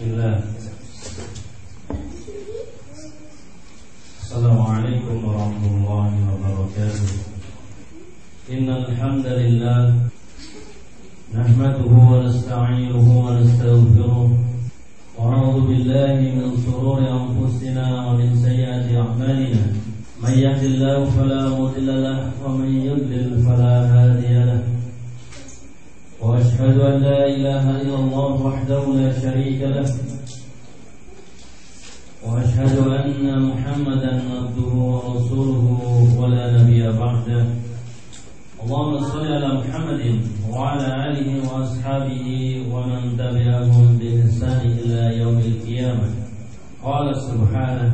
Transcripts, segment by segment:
Bismillah. Assalamualaikum warahmatullahi wabarakatuh. Innal hamdalillah nahmaduhu wa nasta'inuhu wa nastaghfiruh wa na'udzu billahi min shururi anfusina wa min sayyiati a'malina. May yahdihillahu fala mudilla lahu wa may yudlil fala hadiya lahu. وأشهد أن لا إله إلا الله وحده لا شريك له وأشهد أن محمدا عبده ورسوله ولا نبي بعده اللهم صل على محمد وعلى آله وأصحابه ومن تبعهم بإحسان إلى يوم القيامة قال سبحانه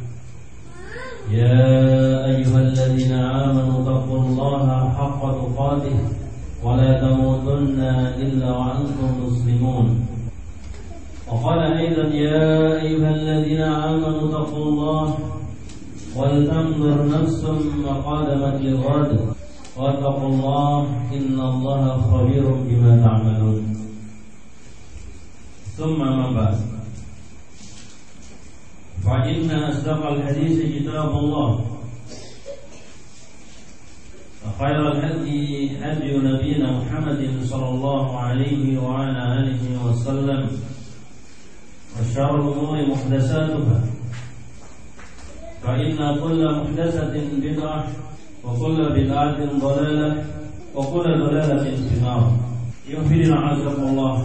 يا أيها الذين آمنوا اتقوا الله حق تقاته ولا تموتن إلا وأنتم مسلمون وقال أيضا يا أيها الذين آمنوا اتقوا الله ولتنظر نفس ما قدمت لغد واتقوا الله إن الله خبير بما تعملون ثم ما بعد فإن أصدق الحديث كتاب الله خير الهدي هدي نبينا محمد صلى الله عليه وعلى آله وسلم وشر الأمور محدثاتها فإن كل محدثة بدعة وكل بدعة ضلالة وكل ضلالة في النار. Yuhfirina azakumullah.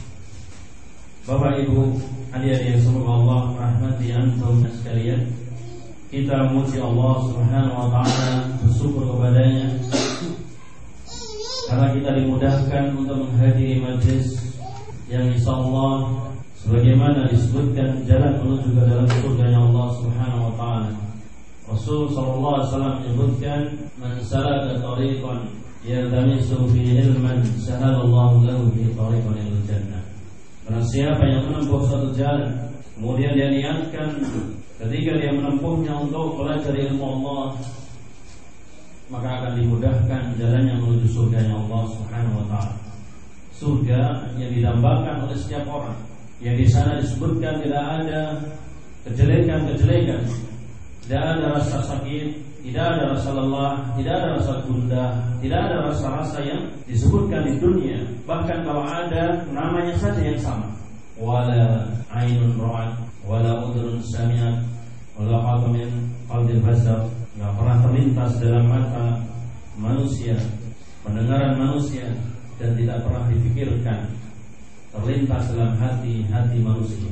Bapak Ibu hadirin yang semoga Allah rahmati antum sekalian. Kita memuji Allah Subhanahu wa taala, bersyukur kepadanya karena kita dimudahkan untuk menghadiri majlis yang insyaallah sebagaimana disebutkan jalan menuju ke dalam surganya Allah Subhanahu wa taala. Rasul sallallahu alaihi wasallam menyebutkan man salaka tariqan yaltamisu fihi ilman sahalallahu lahu bi tariqan ilal jannah. Barang siapa yang menempuh suatu jalan kemudian dia niatkan ketika dia menempuhnya untuk belajar ilmu Allah, maka akan dimudahkan jalannya menuju surganya Allah Subhanahu wa taala. Surga yang didambakan oleh setiap orang, yang di sana disebutkan tidak ada kejelekan-kejelekan, tidak ada rasa sakit, tidak ada rasa lelah, tidak ada rasa gundah, tidak ada rasa-rasa yang disebutkan di dunia. Bahkan kalau ada, namanya saja yang sama. Wala ainun ra'at wala udrun sami'at wala qatamin qalbil basar, enggak pernah terlintas dalam mata manusia, pendengaran manusia, dan tidak pernah difikirkan terlintas dalam hati manusia.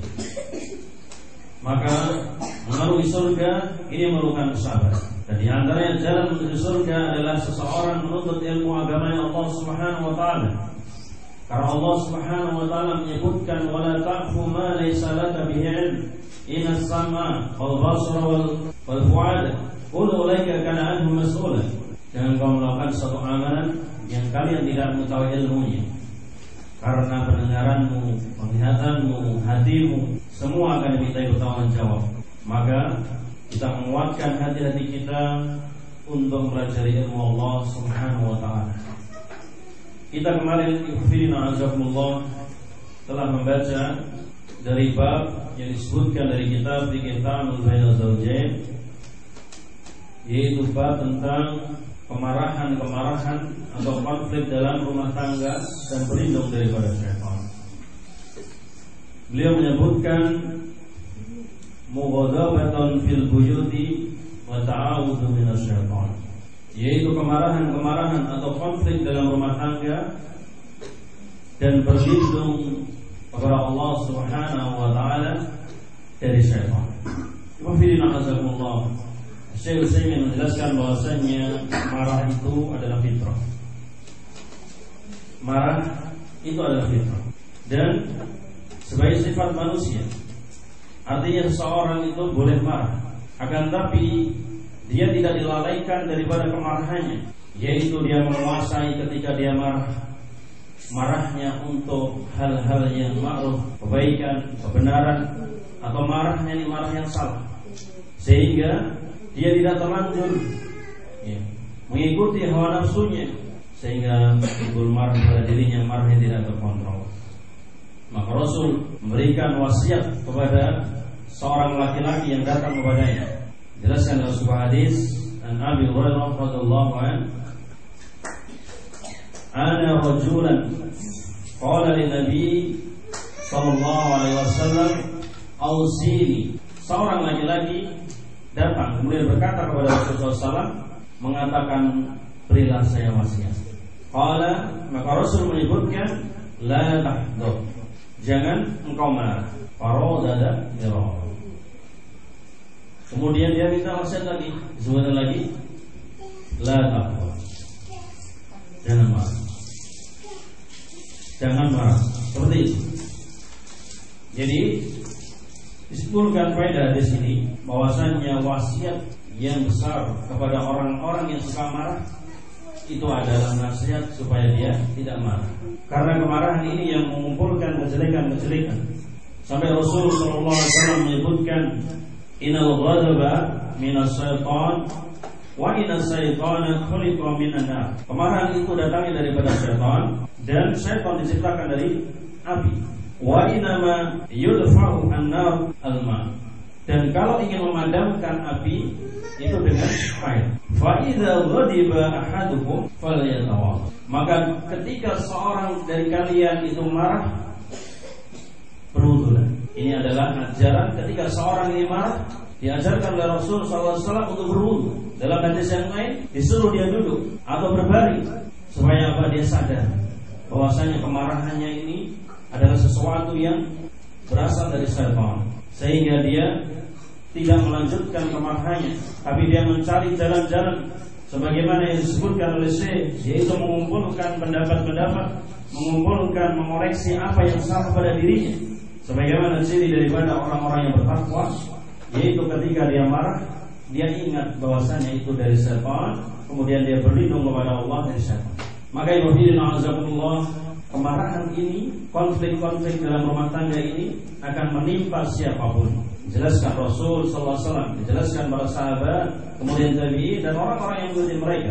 Maka melalui surga ini memerlukan kesabaran. Dan di antaranya jalan menuju surga adalah seseorang menuntut ilmu agama Allah Subhanahu wa taala. Karena Allah Subhanahu wa taala menyebutkan wala ta'fu ma laysa laka bihi ilm innas sam'a wal basara wal fu'ada kullu ulaika kana anhu mas'ula. Jangan kau melakukan suatu amalan yang kalian tidak mengetahui ilmunya. Karena pendengaranmu, penglihatanmu, hatimu semua akan dimintai bertanggung jawab. Maka kita menguatkan hati-hati kita untuk mempelajari ilmu Allah Subhanahu wa taala. Kita kemarin Yuhfirina azakumullah telah membaca dari bab yang disebutkan dari kitab Ta'amul Bainal Zawjain, yaitu bab tentang kemarahan atau konflik dalam rumah tangga dan berlindung daripada syaitan. Beliau menyebutkan mughadabatan fil buyuti wa ta'awudzu minasy syaitan, yaitu kemarahan atau konflik dalam rumah tangga dan berlindung kepada Allah Subhanahu wa taala dari syaitan. Wafirina azakumullah. Syekh Utsaimin menjelaskan bahwasanya marah itu adalah fitrah. Marah itu adalah fitrah dan sebagai sifat manusia. Artinya seseorang itu boleh marah, akan tapi dia tidak dilalaikan daripada kemarahannya, yaitu dia menguasai ketika dia marahnya untuk hal-hal yang ma'ruf, kebaikan, kebenaran, atau marahnya ini marah yang salah, sehingga dia tidak terlanjur mengikuti hawa nafsunya, sehingga timbul marah pada dirinya, marahnya tidak terkontrol. Maka Rasul memberikan wasiat kepada seorang laki-laki yang datang kepadanya. Jelaskan dalam sebuah hadis an Abi Hurairah radhiyallahu anhu, ana rajulan qala lin Nabi sallallahu alaihi wasallam ausini. Seorang laki-laki datang kemudian berkata kepada Rasulullah SAW, mengatakan berilah saya wasiat. Qala, maka Rasul menyebutkan la tahdud, jangan engkau marah. Faradada dirah. Kemudian dia minta wasiat lagi, disebutkan lagi la tahdud, jangan marah, jangan marah. Seperti itu. Jadi disebutkan faedah di sini bahwasanya wasiat yang besar kepada orang-orang yang suka marah itu adalah nasihat supaya dia tidak marah. Karena kemarahan ini yang mengumpulkan kejelekan-kejelekan. Sampai Rasulullah SAW menyebutkan innal ghadaba minas syaitan wa innas syaitana khuliqa minan nar. Kemarahan itu datangnya daripada syaitan dan syaitan diciptakan dari api. Wa inama yudfa'u an-nar al-ma. Dan kalau ingin memadamkan api itu dengan air. Fa idza ghadiba ahadukum falyatawadda. Maka ketika seorang dari kalian itu marah, berwudulah. Ini adalah ajaran ketika seorang ini marah, diajarkan oleh Rasul SAW untuk berwudu. Dalam hadis yang lain disuruh dia duduk atau berbaring supaya apa? Dia sadar bahwasanya kemarahannya ini adalah sesuatu yang berasal dari syaitan, sehingga dia tidak melanjutkan kemarahannya, tapi dia mencari jalan-jalan sebagaimana yang disebutkan oleh Syekh, yaitu mengumpulkan pendapat-pendapat, mengumpulkan, mengoreksi apa yang salah pada dirinya. Sebagaimana ciri daripada orang-orang yang bertakwa, yaitu ketika dia marah, dia ingat bahwasanya itu dari syaitan, kemudian dia berlindung kepada Allah dari syaitan. Maka ibu hadirin azakumullah, kemarahan ini, konflik-konflik dalam rumah tangga ini akan menimpa siapapun. Dijelaskan Rasul SAW, dijelaskan para sahabat, kemudian tabi'in dan orang-orang yang mengikuti mereka.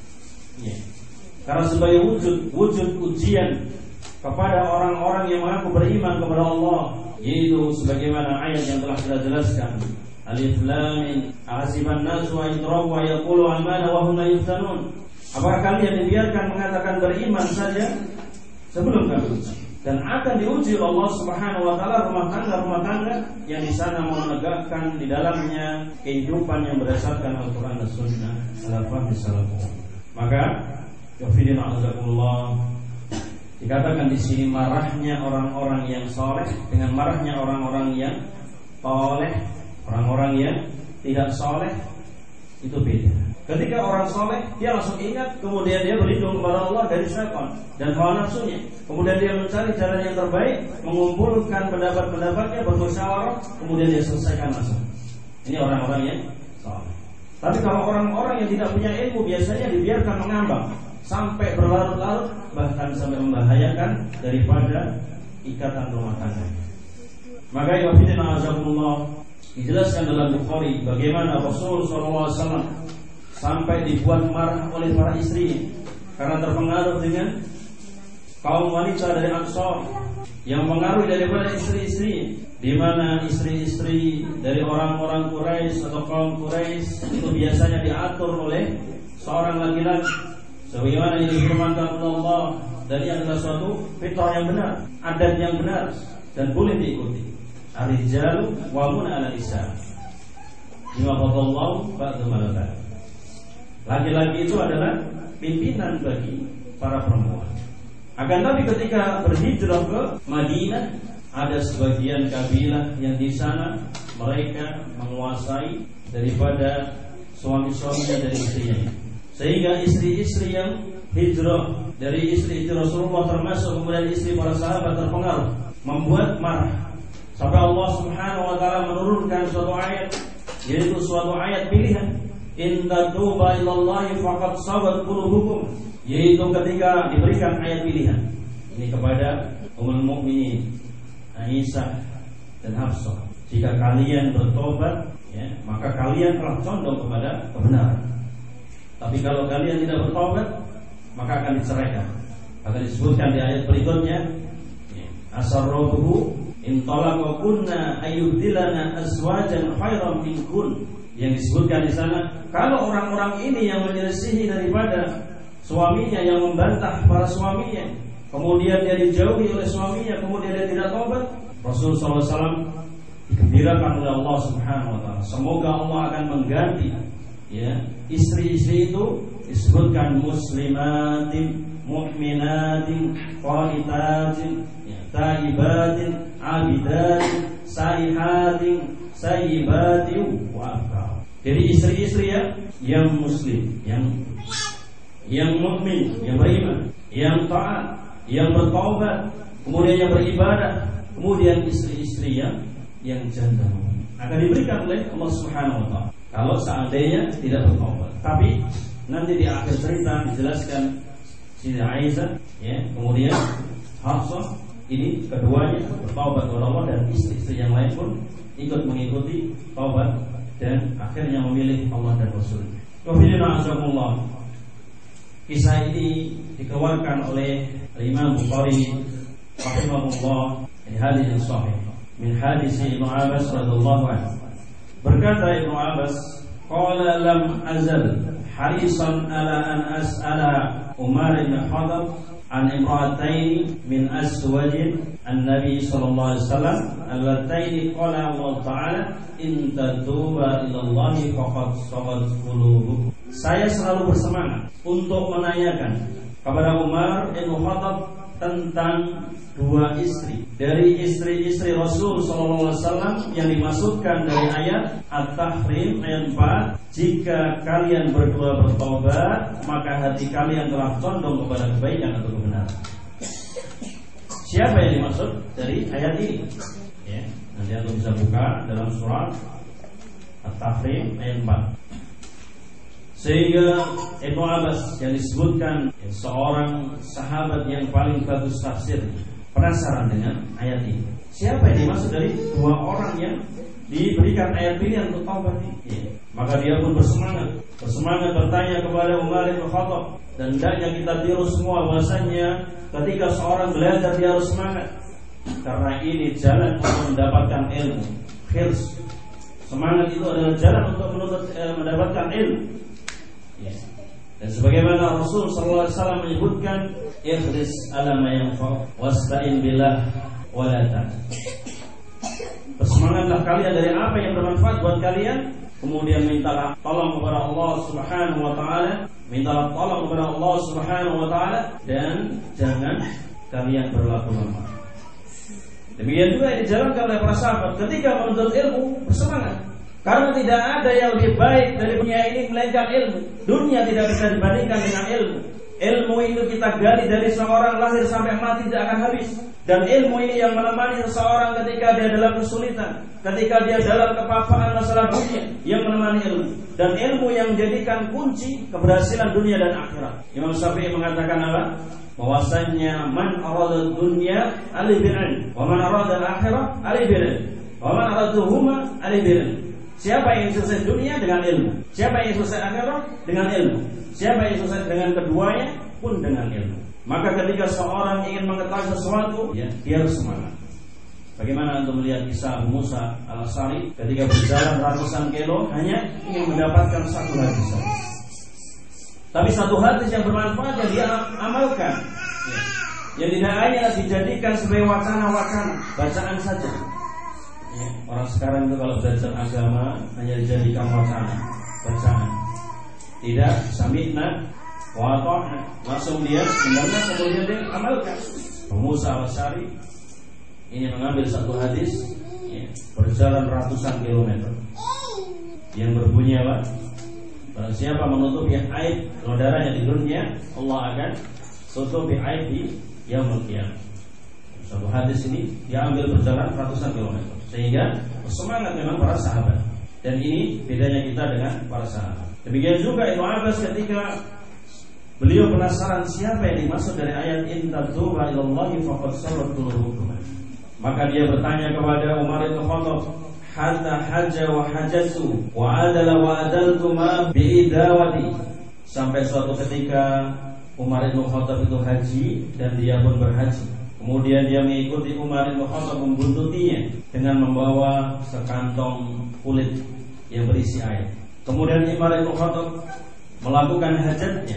Ya. Karena sebagai wujud ujian kepada orang-orang yang mengaku beriman kepada Allah, yaitu sebagaimana ayat yang telah kita jelaskan. Alif Lam Mim, ahasiban nasu an yutraku wa yaqulu amanna wa hum la yuftanun. Apakah kalian dibiarkan mengatakan beriman saja sebelum kami uji, dan akan diuji Allah Subhanahu wa taala rumah tangga yang di sana menegakkan di dalamnya kehidupan yang berdasarkan Al-Qur'an dan Sunnah salafus salafus. Maka yafidin azakumullah, dikatakan di sini marahnya orang-orang yang soleh dengan marahnya orang-orang yang toleh, orang-orang yang tidak soleh itu beda. Ketika orang soleh, dia langsung ingat, kemudian dia berlindung kepada Allah dari syaitan dan hawa nafsunya. Kemudian dia mencari jalan yang terbaik, mengumpulkan pendapat-pendapatnya, bermusyawarah, kemudian dia selesaikan langsung. Ini orang-orang yang soleh. Tapi kalau orang-orang yang tidak punya ilmu, biasanya dibiarkan mengambang sampai berlarut-larut, bahkan sampai membahayakan daripada ikatan rumah tangga. Maka ya fillah azakumullah, dijelaskan dalam Bukhari bagaimana Rasul SAW sampai dibuat marah oleh para istri karena terpengaruh dengan kaum wanita dari Ansar yang mengaruhi daripada istri-istri, di mana istri-istri dari orang-orang Quraisy atau kaum Quraisy itu biasanya diatur oleh seorang laki-laki sebagaimana yang difirmankan Allah, dan ini adalah suatu fitrah yang benar, adat yang benar dan boleh diikuti. Ar-rijalu qawwamuna 'ala nisa bima fadallahu ba'dahum 'ala ba'd. Laki-laki itu adalah pimpinan bagi para perempuan. Akan tapi ketika berhijrah ke Madinah, ada sebagian kabilah yang di sana mereka menguasai daripada suami-suaminya dari istrinya. Sehingga istri-istri yang hijrah dari istri Rasulullah termasuk kemudian istri para sahabat terpengaruh, membuat marah. Sampai Allah Subhanahu wa taala menurunkan suatu ayat, yaitu suatu ayat pilihan. In tatuba ilallahi faqad sabat qulubukum, yaitu ketika diberikan ayat pilihan ini kepada ummul mukminin Aisyah dan Hafsah, jika kalian bertobat, ya, maka kalian telah condong kepada kebenaran. Tapi kalau kalian tidak bertobat, maka akan diceraikan. Akan disebutkan di ayat berikutnya, ya, asarruhu in talaqa kunna ayyubdilana azwajan khairan minkun. Yang disebutkan di sana, kalau orang-orang ini yang menyelisihi daripada suaminya, yang membantah para suaminya, kemudian dia dijauhi oleh suaminya, kemudian dia tidak taubat, Rasulullah SAW dikembirakan oleh Allah Subhanahu wa taala. Semoga Allah akan mengganti ya istri-istri itu disebutkan muslimatin, mu'minatin, qanitatin, taibatin, abidatin, saihatin, sayyibatin wa abkar. Jadi istri-istri yang muslim, yang mukmin, yang beriman, yang taat, yang bertaubat, kemudian yang beribadah, kemudian istri-istri yang janda akan diberikan oleh Allah Subhanahu wa taala kalau seandainya tidak bertaubat. Tapi nanti di akhir cerita dijelaskan Siti Aisyah ya, kemudian Hafsah, ini keduanya bertaubat kepada Allah dan istri-istri yang lain pun ikut mengikuti taubat dan akhirnya memilih Allah dan Rasul. Alhamdulillah. Kisah ini dikeluarkan oleh Imam Bukhari rahimahullah di hadis yang sahih min hadis Ibnu Abbas radhiyallahu anhu. Berkata Ibnu Abbas, qala lam azal harisan ala an as'ala Umar bin Khattab an imra'ataini min azwajin an-nabi sallallahu alaihi wasallam allataini qala Allah ta'ala in tatuba ila Allah faqad sagat qulubukum. Saya selalu bersemangat untuk menanyakan kepada Umar bin Khattab tentang dua istri dari istri-istri Rasul sallallahu alaihi wasallam yang dimaksudkan dari ayat At-Tahrim ayat 4, jika kalian berdua bertobat maka hati kalian telah condong kepada kebaikan atau kebenaran. Siapa yang dimaksud dari ayat ini? Ya, nanti Anda bisa buka dalam surat At-Tahrim ayat 4. Sehingga Ibnu Abbas yang disebutkan seorang sahabat yang paling bagus tafsir penasaran dengan ayat ini. Siapa yang dimaksud dari dua orang yang diberikan ayat pilihan untuk taubat ini? Ya. Maka dia pun bersemangat bertanya kepada Umar bin Khattab. Dan hendaknya kita tiru semua bahwasanya ketika seorang belajar dia harus semangat, karena ini jalan untuk mendapatkan ilmu. Hirs, semangat itu adalah jalan untuk mendapatkan ilmu. Ya. Dan sebagaimana Rasul sallallahu alaihi wasallam menyebutkan, ikhlis ala ma yanfa wasta'in billah wa la ta'jal. Bersemangatlah kalian dari apa yang bermanfaat buat kalian, kemudian mintalah tolong kepada Allah Subhanahu wa taala, mintalah tolong kepada Allah Subhanahu wa taala dan jangan kalian berlaku lemah. Demikian juga yang dijalankan oleh para sahabat ketika menuntut ilmu, bersemangat. Karena tidak ada yang lebih baik dari dunia ini melainkan ilmu. Dunia tidak bisa dibandingkan dengan ilmu. Ilmu itu kita gali dari seorang lahir sampai mati tidak akan habis. Dan ilmu ini yang menemani seseorang ketika dia dalam kesulitan, ketika dia dalam kepafahan masalah dunia, yang menemani ilmu. Dan ilmu yang menjadikan kunci keberhasilan dunia dan akhirat. Imam Syafi'i mengatakan apa? Bahwasanya man arada dunya alaihi bil ilm, wa man arada al-akhirah alaihi bil ilm, wa man araduhuma alaihi bil ilm. Siapa yang sukses dunia dengan ilmu, siapa yang sukses akhirat dengan ilmu, siapa yang sukses dengan keduanya pun dengan ilmu. Maka ketika seorang ingin mengetahui sesuatu, ya, dia harus semangat. Bagaimana untuk melihat kisah Musa al-Asy'ari ketika berjalan ratusan kilo hanya ingin mendapatkan satu hadis saja. Tapi satu hadis yang bermanfaat yang dia amalkan, ya, yang tidak hanya dijadikan sebagai wacana-wacana, bacaan saja. Ya, orang sekarang itu kalau belajar agama hanya dijadikan wacana, bacaan. Tidak sami'na wa ata'na, langsung dia mendengar kemudian dia amalkan. Musa al-Asy'ari ini mengambil satu hadis, ya, berjalan ratusan kilometer yang berbunyi apa? Barang siapa menutupi aib saudaranya di dunia, Allah akan tutupi aib di yaumul qiyamah. Satu hadis ini diambil berjalan ratusan kilometer, sehingga semangat memang para sahabat. Dan ini bedanya kita dengan para sahabat. Demikian juga Ibnu Abbas ketika beliau penasaran siapa yang dimaksud dari ayat in tatuba ilallahi faqad sagat qulubukum. Maka dia bertanya kepada Umar bin Khattab, hatta hajja wa hajjatu wa adala wa adaltu ma bi'idawati. Sampai suatu ketika Umar bin Khattab itu haji dan dia pun berhaji. Kemudian dia mengikuti Umar bin Khattab membuntutinya dengan membawa sekantong kulit yang berisi air. Kemudian Umar bin Khattab melakukan hajatnya.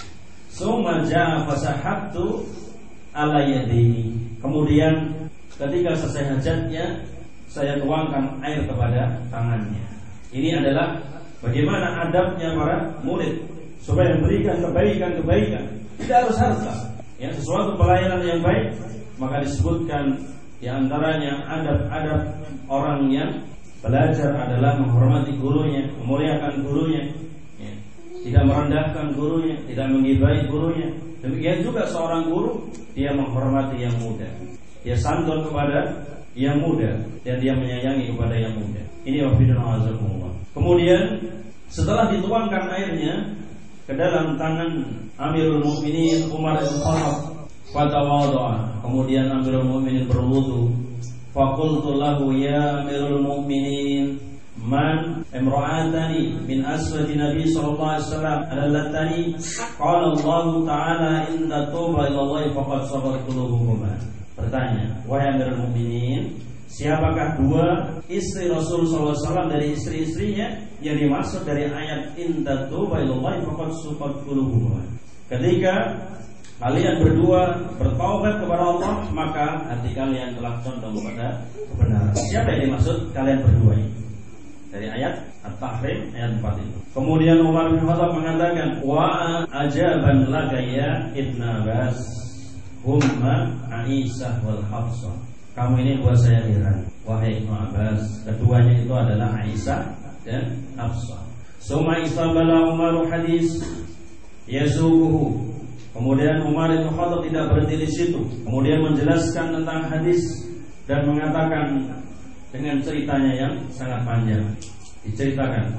Summa ja'a fasahabtu ala yadihi. Kemudian ketika selesai hajatnya, saya tuangkan air kepada tangannya. Ini adalah bagaimana adabnya para murid supaya memberikan kebaikan-kebaikan. Tidak harus harta, ya, sesuatu pelayanan yang baik. Maka disebutkan di antaranya adab-adab orang yang belajar adalah menghormati gurunya, memuliakan gurunya, ya. Tidak merendahkan gurunya, tidak menggibahi gurunya. Demikian juga seorang guru, dia menghormati yang muda, dia santun kepada yang muda, dan dia menyayangi kepada yang muda. Ini wafidun azakumullah. Kemudian setelah dituangkan airnya ke dalam tangan Amirul Mukminin Umar bin Khattab, fatawadha, kemudian Amirul Mukminin berwudu. Faqultu lahu ya Amirul Mukminin, man imra'atani min aswati Nabi sallallahu alaihi wasallam alallatani qala Allah taala inna tuba ila Allah faqad sabat qulubuhuma. Bertanya, wahai Amirul Mukminin, siapakah dua istri Rasul sallallahu alaihi wasallam dari istri-istrinya yang dimaksud dari ayat inna tuba ila Allah faqad sabat qulubuhuma? Ketika kalian berdua bertaubat kepada Allah, maka hati kalian telah condong kepada kebenaran. Siapa yang dimaksud kalian berdua ini? Dari ayat At-Tahrim ayat 4 itu. Kemudian Umar bin Khattab mengatakan, wa ajaban laka ya Ibn Abbas humma Aisyah wal Hafsah. Kamu ini buat saya heran, wahai Ibn Abbas. Keduanya itu adalah Aisyah dan Hafsah. Summa istabala Umar hadis yasuquhu. Kemudian Umar bin Khattab tidak berhenti di situ. Kemudian menjelaskan tentang hadis dan mengatakan dengan ceritanya yang sangat panjang. Diceritakan,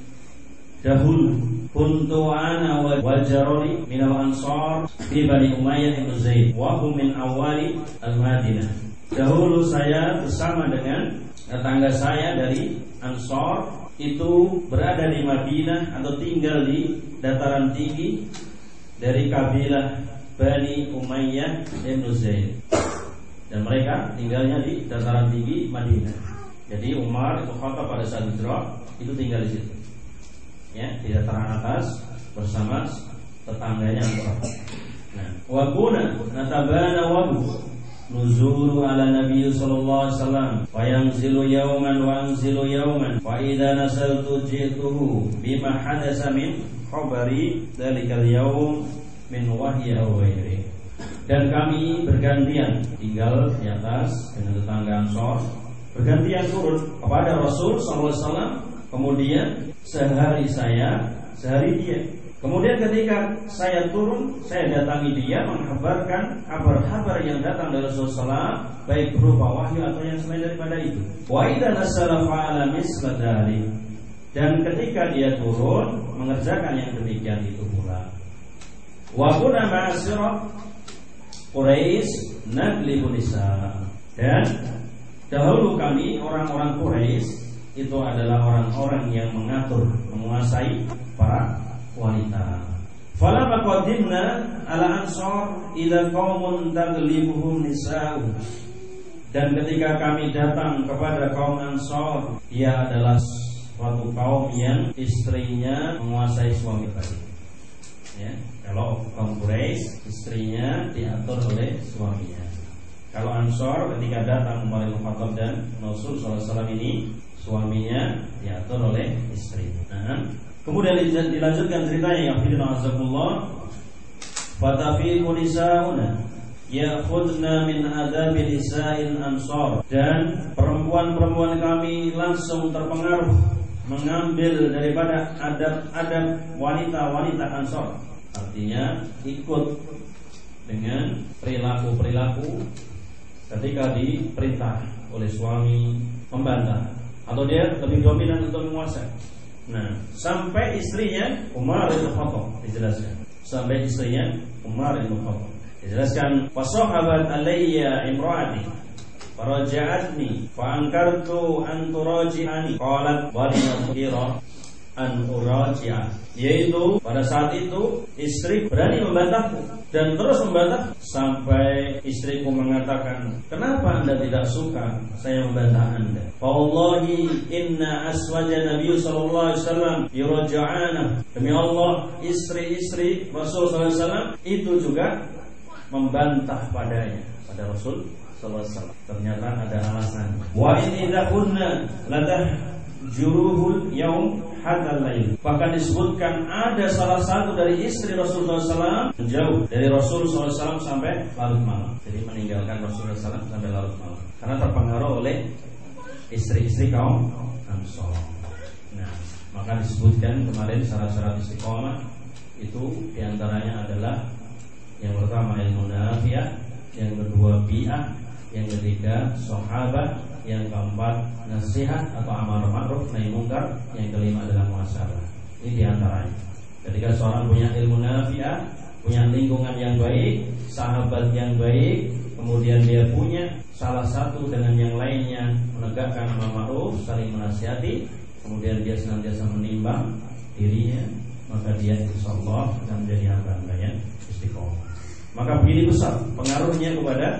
dahulu kuntu ana wal jarori minal ansar fi Bani Umayyah bin Zaid wa hum min awali al-Madinah. Dahulu saya bersama dengan tetangga saya dari Ansar itu berada di Madinah atau tinggal di dataran tinggi dari kabilah Bani Umayyah bin Zaid, dan mereka tinggalnya di dataran tinggi Madinah. Jadi Umar bin Khattab pada saat hijrah itu tinggal di situ, ya, di dataran atas bersama tetangganya Umar. Nah, wa kuna natabana wabu nuzulu ala Nabi sallallahu alaihi wasallam wa yanzilu yawman wa anzilu yawman wa idza nasaltu ji'tuhu bima hadasa min khabari dzalikal yaum min wahyi aw ghairi. Dan kami bergantian tinggal di atas dengan tetangga Ansor, bergantian turun kepada Rasul sallallahu alaihi wasallam. Kemudian sehari saya, sehari dia. Kemudian ketika saya turun, saya datangi dia mengabarkan kabar-kabar yang datang dari Rasulullah, baik berupa wahyu atau yang selain daripada itu. Wa idza nasala fa'ala misla dzalik. Dan ketika dia turun mengerjakan yang demikian itu pula. Wa kunna ma'asira Quraisy naglibu nisa. Dan dahulu kami orang-orang Quraisy itu adalah orang-orang yang mengatur, menguasai para wanita. Falamma qadimna ala Ansar idza qaumun taglibuhum nisa'u. Dan ketika kami datang kepada kaum Ansar, dia adalah suatu kaum yang istrinya menguasai suami tadi. Ya, kalau kaum Quraisy istrinya diatur oleh suaminya. Kalau Ansor ketika datang Umar bin Khattab dan Rasul sallallahu alaihi wasallam ini, suaminya diatur oleh istrinya. Nah, kemudian dilanjutkan ceritanya yang firman Azzakullah, fatafiqu nisauna ya'khudna min adabil nisa'il Ansor. Dan perempuan-perempuan kami langsung terpengaruh mengambil daripada adab-adab wanita-wanita Ansor. Artinya ikut dengan perilaku-perilaku ketika diperintah oleh suami membantah, atau dia lebih dominan untuk menguasai. Nah, sampai istrinya Umar bin Khattab dijelaskan. Sampai istrinya Umar bin Khattab dijelaskan, fasahabat alayya imraati faraja'atni fa ankartu an turaji'ani qalat wa li an uraji'a, yaitu pada saat itu istri berani membantahku dan terus membantah sampai istriku mengatakan, kenapa Anda tidak suka saya membantah Anda? Wallahi inna aswaja Nabi sallallahu alaihi wasallam yuraja'ana. Demi Allah, istri-istri Rasul sallallahu alaihi wasallam itu juga membantah pada Rasul sallallahu alaihi wasallam. Ternyata ada alasan. Wa in idahunna ladah juruhul yaum hatta lail. Bahkan disebutkan ada salah satu dari istri Rasulullah SAW menjauh dari Rasul SAW sampai larut malam. Jadi meninggalkan Rasulullah SAW sampai larut malam karena terpengaruh oleh istri-istri kaum Ansor. Nah, maka disebutkan kemarin syarat-syarat istiqomah itu diantaranya adalah yang pertama ilmu nafi'ah, yang kedua bi'ah, yang ketiga sahabat, yang keempat nasihat atau amar ma'ruf nahi munkar, yang kelima adalah muhasabah. Ini diantaranya. Ketika seorang punya ilmu nafi'ah, punya lingkungan yang baik, sahabat yang baik, kemudian dia punya salah satu dengan yang lainnya menegakkan amar ma'ruf, saling menasihati, kemudian dia senantiasa menimbang dirinya, maka dia insyaallah akan menjadi hamba yang istiqomah. Maka begini besar pengaruhnya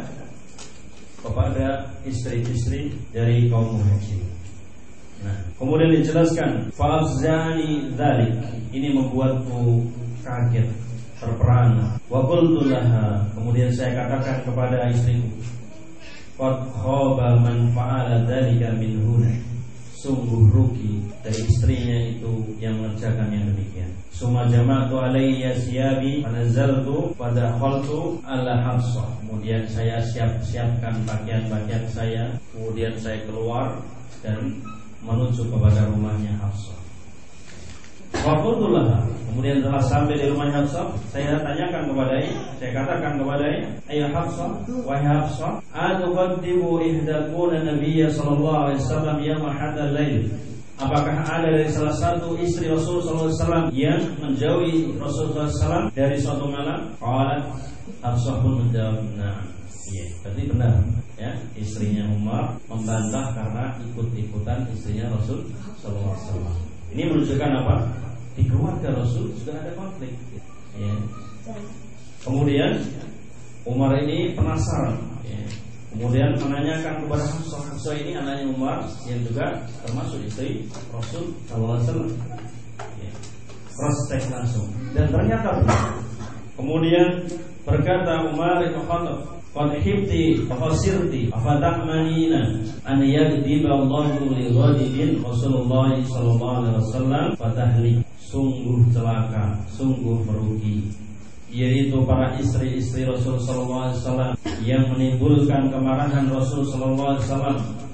kepada istri-istri dari kaum muhajirin. Nah, kemudian dijelaskan fa'afzani dzalik, ini membuatku kaget, terperangah. Wa qultu laha, kemudian saya katakan kepada istriku, qad khaba man fa'ala dzalika minhuna, sungguh rugi dari istrinya itu yang mengerjakan yang demikian. Summa jama'tu alayya siyabi fanazaltu wa dakhaltu ala Hafsah. Kemudian saya siapkan pakaian-pakaian saya, kemudian saya keluar dan menuju kepada rumahnya Hafsah. Wa qultu laha, kemudian setelah sampai di rumah Hafsah, saya tanyakan kepadanya, saya katakan kepadanya, "Ayya Hafsah, wahai Hafsah, atuqaddimu ihdakuna Nabiyya sallallahu alaihi wasallam yawma hadal lail?" Apakah ada dari salah satu istri Rasul sallallahu alaihi wasallam yang menjauhi Rasul sallallahu alaihi wasallam dari suatu malam? Qalat, Hafsah pun menjawab, "Nah." Iya, berarti benar ya, istrinya Umar membantah karena ikut-ikutan istrinya Rasul sallallahu alaihi wasallam. Ini menunjukkan apa? Di keluarga Rasul sudah ada konflik ya. Kemudian Umar ini penasaran ya. Kemudian menanyakan kepada Hafsah. Hafsah ini anaknya Umar yang juga termasuk istri Rasul sallallahu alaihi wasallam ya. Cross-check langsung dan ternyata benar. Kemudian berkata Umar bin Khattab, qad hibti wa khasirti afatahmanina an yagdiba Allahu li ghadibin Rasulullah sallallahu alaihi wasallam fatahli. Sungguh celaka, sungguh merugi, yaitu para istri-istri Rasul sallallahu alaihi wasallam yang menimbulkan kemarahan Rasul sallallahu alaihi wasallam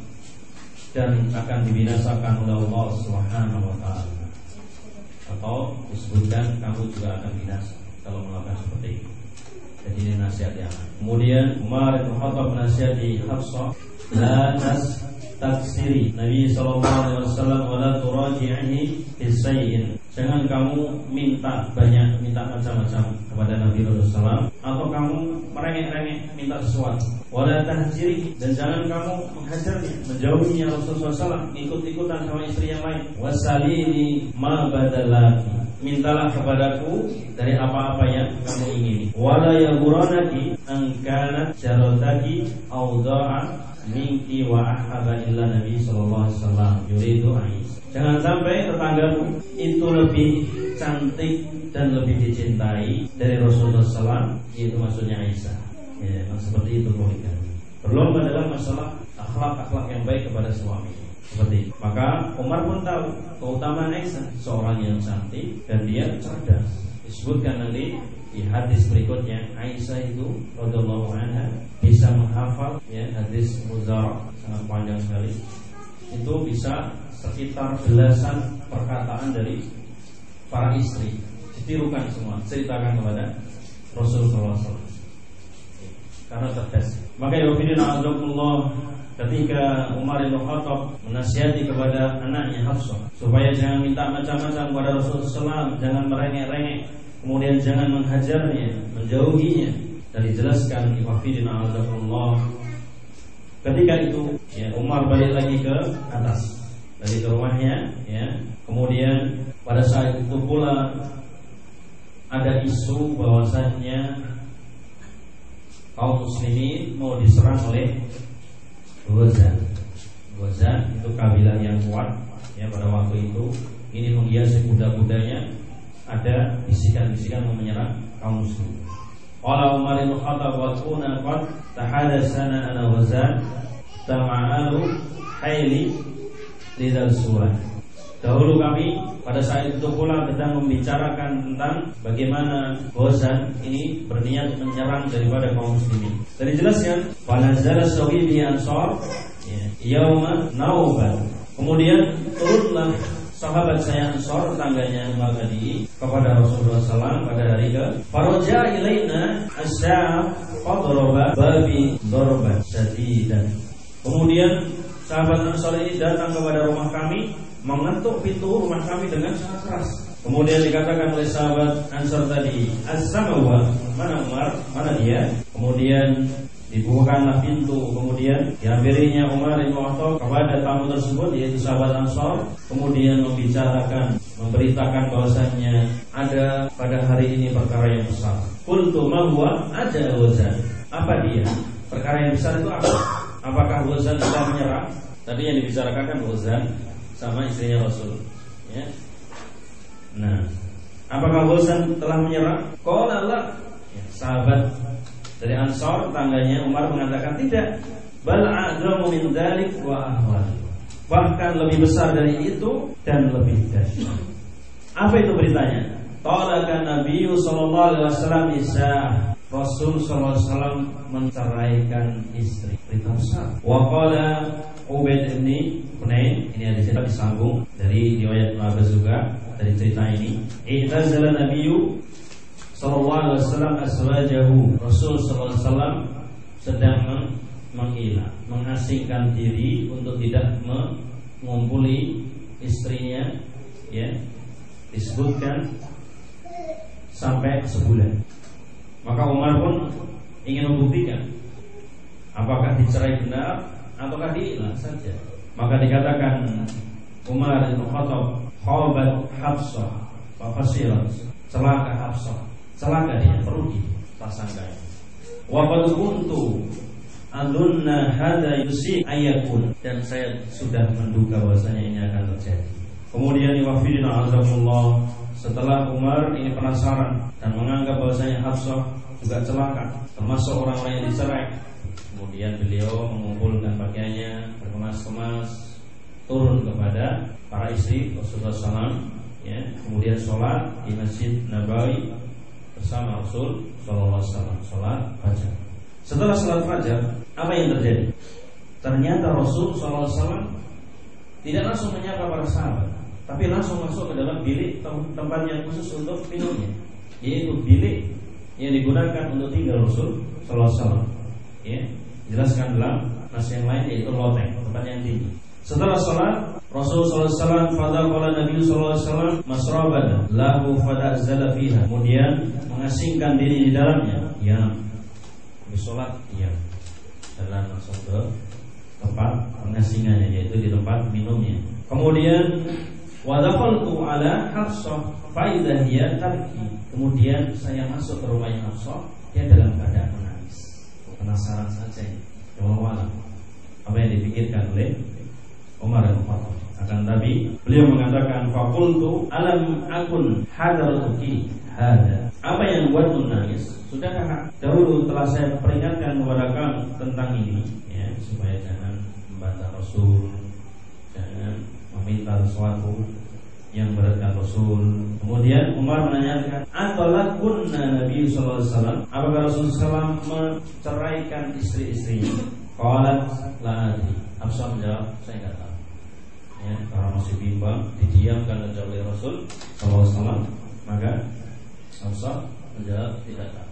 dan akan dibinasakan oleh Allah Subhanahu wa taala. Atau disebutkan kamu juga akan binasa kalau melakukan seperti itu. Jadi ini nasihat yang. Kemudian Umar bin Khattab menasihati Hafsah, la taksiri Nabi sallallahu alaihi wasallam wa la turaji'ihi fi shay'in. Jangan kamu minta banyak, minta macam-macam kepada Nabi Rasulullah SAW, atau kamu merengek-rengek minta sesuatu. Wala tahjiri, dan jangan kamu menghajarnya, menjauhinya Rasulullah SAW, ikut-ikutan sama istri yang lain. Wasalini ma badalaki, mintalah kepadaku dari apa-apa yang kamu ingini. Wala yaghurannaki an kanat jarotaki awda'a minki wa ahaba illa Nabi sallallahu alaihi wasallam yuridu Aisyah. Jangan sampai tetanggamu itu lebih cantik dan lebih dicintai dari Rasulullah SAW, yaitu maksudnya Aisyah. Ya, seperti itu poligami. Berlomba dalam masalah akhlak-akhlak yang baik kepada suami. Seperti itu. Maka Umar pun tahu keutamaan Aisyah, seorang yang cantik dan dia cerdas. Disebutkan nanti di hadis berikutnya, Aisyah itu radhiyallahu anha bisa menghafal ya, hadis Muzarah sangat panjang sekali. Itu bisa sekitar belasan perkataan dari para istri, ditirukan semua, ceritakan kepada Rasulullah SAW karena cerdas. Maka ya Allah, ketika Umar bin Khattab menasihati kepada anaknya Hafsah supaya jangan minta macam-macam kepada Rasulullah SAW, jangan merengek-rengek, kemudian jangan menghajarnya, menjauhinya, dan dijelaskan Allah. Ketika itu ya, Umar balik lagi ke atas. dari ke rumahnya, ya. Kemudian pada saat itu pula ada isu bahwasannya kaum muslimin mau diserang oleh Ghazan. Ghazan itu kabilah yang kuat, ya, pada waktu itu. Ini menghiasi kuda-kudanya, ada bisikan-bisikan mau menyerang kaum muslimin. Qala Umar bin Khattab wa kunna qad tahadatsana ana Ghazan tama'alu hayli lidzal surah. Dahulu kami pada saat itu pula sedang membicarakan tentang bagaimana Ghazan ini berniat menyerang daripada kaum muslimin. Dan dijelaskan pada nazala sahibi ansar yauma nauban. Kemudian turunlah sahabat saya Ansar, tetangganya Umar tadi, kepada Rasulullah SAW pada hari ke faraja ilaina asya qadraba babi darban sadidan. Kemudian sahabat Ansar ini datang kepada rumah kami, mengetuk pintu rumah kami dengan sangat keras. Kemudian dikatakan oleh sahabat Ansar tadi, "As-samawa, mana Umar? Mana dia?" Kemudian dibukakanlah pintu, kemudian dihampirinya Umar bin Khattab kepada tamu tersebut, yaitu sahabat Ansar. Kemudian memberitakan bahwasannya ada pada hari ini perkara yang besar. Qultu ma huwa? Ada Ghazan. Apa dia? Perkara yang besar itu apa? Apakah Ghazan sudah menyerang? Tadi yang dibicarakan kan Ghazan sama istrinya Rasul, ya. Nah, apakah Ghazan telah menyerang? Qala la. Ya, sahabat dari Ansar, tangganya Umar mengatakan tidak. Bal a'dhamu min dzalik wa ahwal. Bahkan lebih besar dari itu dan lebih dahsyat. Apa itu beritanya? Talaqan Nabi sallallahu alaihi wasallam Isa. Rasul sallallahu alaihi wasallam menceraikan istri. Berita besar. Wa qala Ubaid bin Hunain, ini ada cerita disambung dari riwayat Abbas juga dari cerita ini. I'tazala Nabiyyu sallallahu alaihi wasallam aswajahu. Rasul sallallahu alaihi wasallam sedang menghila, mengasingkan diri untuk tidak mengumpuli istrinya, ya. Disebutkan sampai sebulan. Maka Umar pun ingin membuktikan apakah dicerai benar ataukah diilah saja. Maka dikatakan Umar bin Khattab, khabat Hafsah wa fasirat, celaka Hafsah, celaka dia, merugi tersangkanya. Wa qad kuntu adunna hadza yusib ayakun, dan saya sudah menduga bahwasanya ini akan terjadi. Kemudian wafidina azamullah, setelah Umar ini penasaran dan menganggap bahwasanya Hafsah juga celaka, termasuk orang-orang yang dicerai. Kemudian beliau mengumpulkan pakaiannya, berkemas-kemas, turun kepada para istri Rasulullah SAW, ya. Kemudian sholat di Masjid Nabawi bersama Rasul SAW, sholat fajar. Setelah sholat fajar, apa yang terjadi? Ternyata Rasul SAW tidak langsung menyapa para sahabat, tapi langsung masuk ke dalam bilik tempat yang khusus untuk minumnya, yaitu bilik yang digunakan untuk tinggal Rasul SAW, ya. Jelaskan dalam nas yang lain, yaitu loteng, tempat yang tinggi. Setelah sholat, Rasulullah SAW fadaqala Nabi SAW masraban lahu fada'zala fiha, kemudian mengasingkan diri di dalamnya, ya. Habis sholat, ya, dalam langsung ke tempat pengasingannya, yaitu di tempat minumnya. Kemudian wadaqaltu ala Hafsah fa idza hiya tabki, kemudian saya masuk ke rumahnya Hafsah, dia dalam keadaan menangis. Penasaran saja, Allah, apa yang dipikirkan oleh Umar bin Khattab. Akan tapi beliau mengatakan faqultu alam akun hadartuki hada, apa yang buatmu nangis? Sudahkah dahulu telah saya peringatkan kepada kamu tentang ini, ya, supaya jangan membantah Rasul, jangan meminta sesuatu yang beratkan Rasul. Kemudian Umar menanyakan, "Atalakunna Nabi sallallahu alaihi wasallam?" Apakah Rasulullah SAW menceraikan istri-istrinya? Qalat la adri. Hafsah menjawab, saya enggak tahu. Ya, karena masih bimbang, didiamkan oleh Rasul sallallahu alaihi wasallam, maka Hafsah menjawab tidak tahu.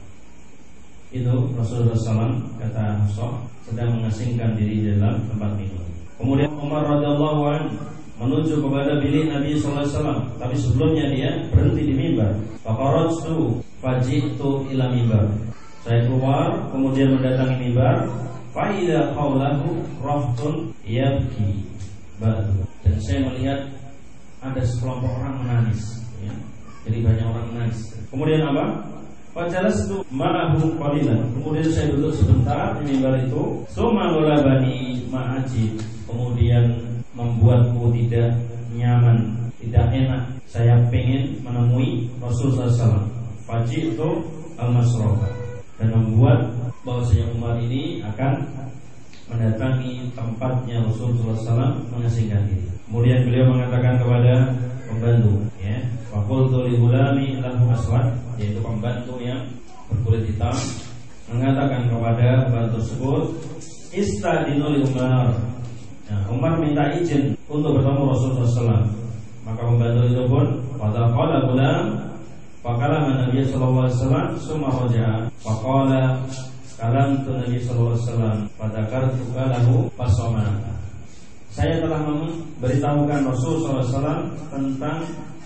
Itu Rasulullah SAW, kata Hafsah, sedang mengasingkan diri dalam tempat minum. Kemudian Umar radhiyallahu anhu menuju kepada bilik Nabi sallallahu alaihi wasallam, tapi sebelumnya dia berhenti di mimbar. Faqaratu faji'tu ila mimbar. Saya keluar, kemudian mendatangi mimbar. Fa idza qaulahu rahtun yabki. Dan saya melihat ada sekelompok orang menangis, ya. Jadi banyak orang menangis. Kemudian apa? Fajalastu ma'ahu qalilan. Kemudian saya duduk sebentar di mimbar itu. Summa ghalabani ma'ajib. Kemudian membuatku tidak nyaman, tidak enak. Saya pengen menemui Rasulullah SAW. Faji'tu al-masrofa. Dan membuat bahwasanya Umar ini akan mendatangi tempatnya Rasulullah SAW mengasingkan diri. Kemudian beliau mengatakan kepada pembantu, ya, faqultu li ghulami lahu aswad, yaitu pembantu yang berkulit hitam, mengatakan kepada pembantu tersebut, istadinu li Umar. Nah, Umar minta izin untuk bertemu Rasulullah SAW. Maka pembantu itu pun pada qala ghulam faqala Nabi sallallahu alaihi wasallam summa raja'a faqala kalam tu Nabi sallallahu alaihi wasallam fadakartu lahu fasomata. Saya telah memberitahukan Rasul SAW tentang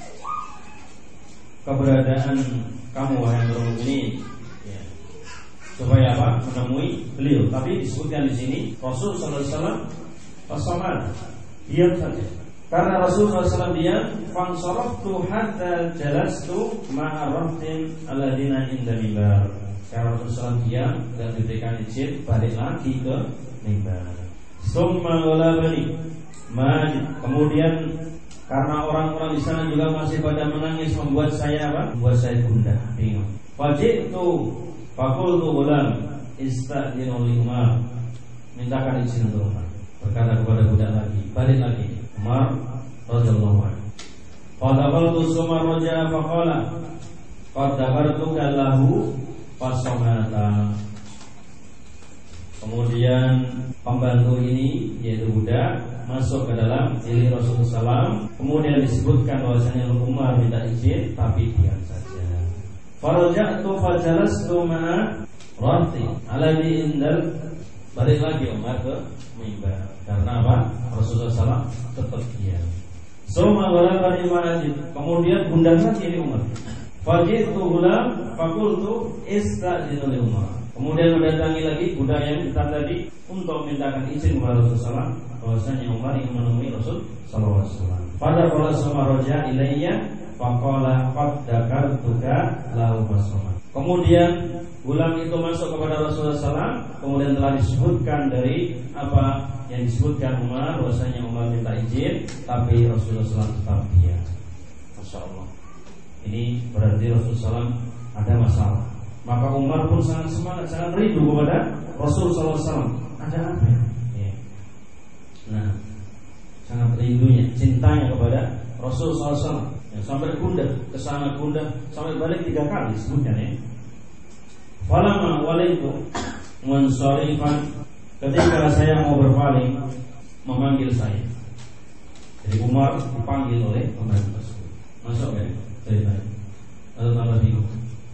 keberadaan kamu wahai ini, ya. Supaya apa? Menemui beliau. Tapi disebutkan di sini Rasul SAW fasomata, diam saja. Karena Rasul SAW diam, fansaraftu hatta jalastu ma'arraftin alladina inda mimbar. Karena Rasul SAW diam dan diberikan izin, balik lagi ke mimbar. Summa ghalabani majid. Kemudian karena orang-orang di sana juga masih pada menangis, membuat saya apa? Membuat saya gundah, bingung. Faji'tu faqultu ghulam ista'dinu li Umar. Mintakan izin untuk Umar. Berkata kepada budak lagi, balik lagi. Umar radhiyallahu anhu. Qad qabaltu summa raja'a faqala qad dabartuka lahu fasomata. Kemudian pembantu ini, yaitu budak, masuk ke dalam diri Rasulullah SAW. Kemudian disebutkan bahwasanya Umar minta izin, tapi diam saja. Faraja'tu fajalastu ma'a rati alladhi indal. Balik lagi Umar ke mimbar. Karena apa? Rasulullah SAW tetap diam. Summa ghalabani ma'ajib. Kemudian gundah lagi ini Umar. Faji'tu ghulam faqultu ista'dinu li Umar. Kemudian mendatangi lagi budak yang hitam tadi untuk mintakan izin kepada Rasulullah SAW bahwasanya Umar ingin menemui Rasul sallallahu alaihi wasallam. Pada qala sumaraja ilayya faqala qad dakartuka lahu masoma. Kemudian gulam itu masuk kepada Rasulullah SAW. Kemudian telah disebutkan dari apa yang disebutkan Umar, bahwasanya Umar minta izin, tapi Rasulullah SAW tetap diam. Masya Allah. Ini berarti Rasulullah SAW ada masalah. Maka Umar pun sangat semangat, sangat rindu kepada Rasulullah SAW. Ada apa ya? Nah, sangat rindunya, cintanya kepada Rasulullah SAW. Ya, sampai gundah, kesana gundah, sampai balik 3 kali sebutkan ya. Falamma walaitu munsharifan, ketika saya mau berpaling, memanggil saya. Jadi Umar dipanggil oleh pembantu tersebut. Masuk ya ceritanya? Lalu tambah bingung.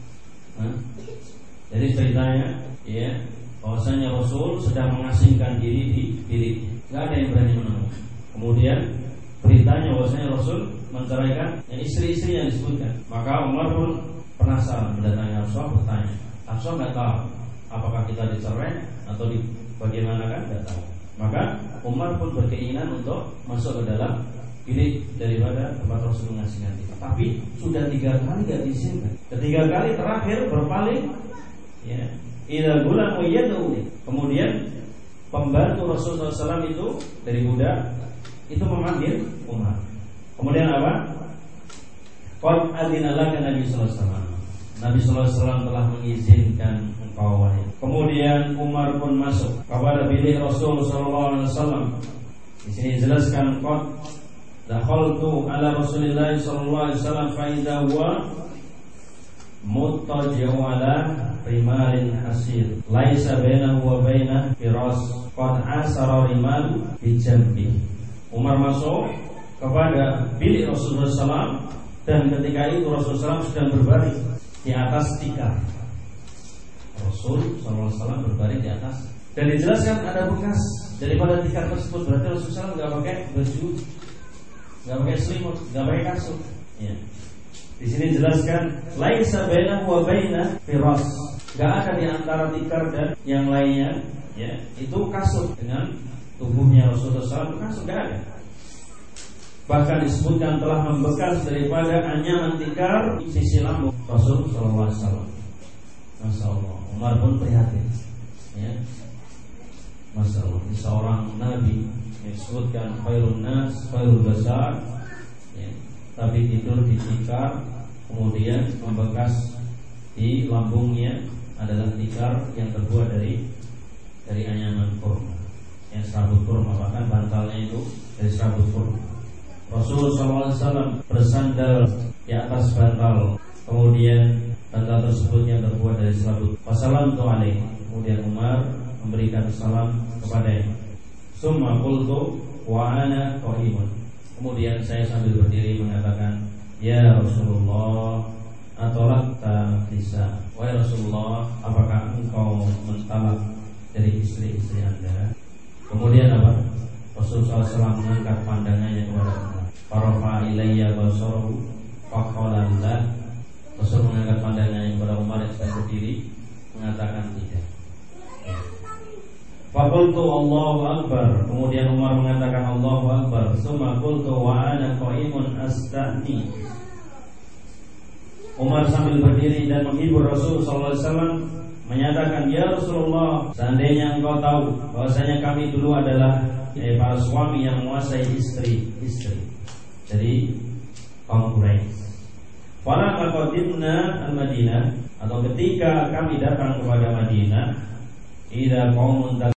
Jadi ceritanya, ya, bahwasanya Rasul sedang mengasingkan diri di dirinya. Nggak ada yang berani menemui. Kemudian beritanya bahwasanya Rasul menceraikan istri-istri yang disebutkan. Maka Umar pun penasaran, mendatangi Hafsah, bertanya. Hafsah nggak tahu apakah kita dicerai atau di bagaimana, kan nggak tahu. Maka Umar pun berkeinginan untuk masuk ke dalam bilik daripada tempat Rasul mengasingkan diri. Tapi sudah 3 kali nggak diizinkan. Ketiga kali terakhir berpaling, ya, ila gulamu yad'uni. Kemudian pembantu Rasulullah SAW itu dari budak itu memanggil Umar. Kemudian apa? Qad adzina laka Nabi sallallahu alaihi wasallam. Nabi sallallahu alaihi wasallam telah mengizinkan engkau wahai. Kemudian Umar pun masuk kepada bilik Rasul sallallahu alaihi wasallam. Di sini dijelaskan qad dakhaltu ala Rasulillah sallallahu alaihi wasallam fa idza huwa muttaji'u ala rimalin hasir laisa bainahu wa baina firas qad asara rimal bi jambi. Umar masuk kepada bilik Rasulullah SAW, dan ketika itu Rasulullah SAW sedang berbaring di atas tikar. Rasul SAW berbaring di atas, dan dijelaskan ada bekas daripada tikar tersebut. Berarti Rasulullah SAW nggak pakai baju, nggak pakai selimut, nggak pakai kasut. Ya. Di sini dijelaskan laisa bainahu wa baina firas, nggak ada di antara tikar dan yang lainnya. Ya, itu kasut dengan tubuhnya Rasulullah SAW, kasut nggak ada. Bahkan disebutkan telah membekas daripada anyaman tikar sisi lambung Rasul sallallahu alaihi wasallam. Masya Allah, Umar pun prihatin. Ya, Masya Allah, seorang nabi yang disebutkan khairun nas, khairul basar, ya, tapi tidur di tikar, kemudian membekas di lambungnya adalah tikar yang terbuat dari anyaman kurma, yang serabut kurma, bahkan bantalnya itu dari serabut kurma. Rasulullah SAW bersandar di atas bantal, kemudian bantal tersebut yang terbuat dari serabut. Wassalamtu alaihi, kemudian Umar memberikan salam kepadanya. Summa qultu wa ana qa'imun, kemudian saya sambil berdiri mengatakan, ya Rasulullah, atolakta nisa, wahai Rasulullah, apakah engkau mentalak dari istri-istri Anda? Kemudian apa? Rasulullah SAW mengangkat pandangannya kepada Umar. Farafa ilayya basarahu faqala la. Rasul mengangkat pandangannya kepada Umar yang sedang berdiri, mengatakan tidak. Faqultu Allahu Akbar, kemudian Umar mengatakan Allahu Akbar. Summa qultu wa ana qa'imun astahni. Umar sambil berdiri dan menghibur Rasul sallallahu alaihi wasallam menyatakan, ya Rasulullah, seandainya engkau tahu bahwasanya kami dulu adalah para suami yang menguasai istri-istri. Jadi kaum Quraisy. Falamma qadimna al-Madinah, atau ketika kami datang kepada Madinah, idza qaumun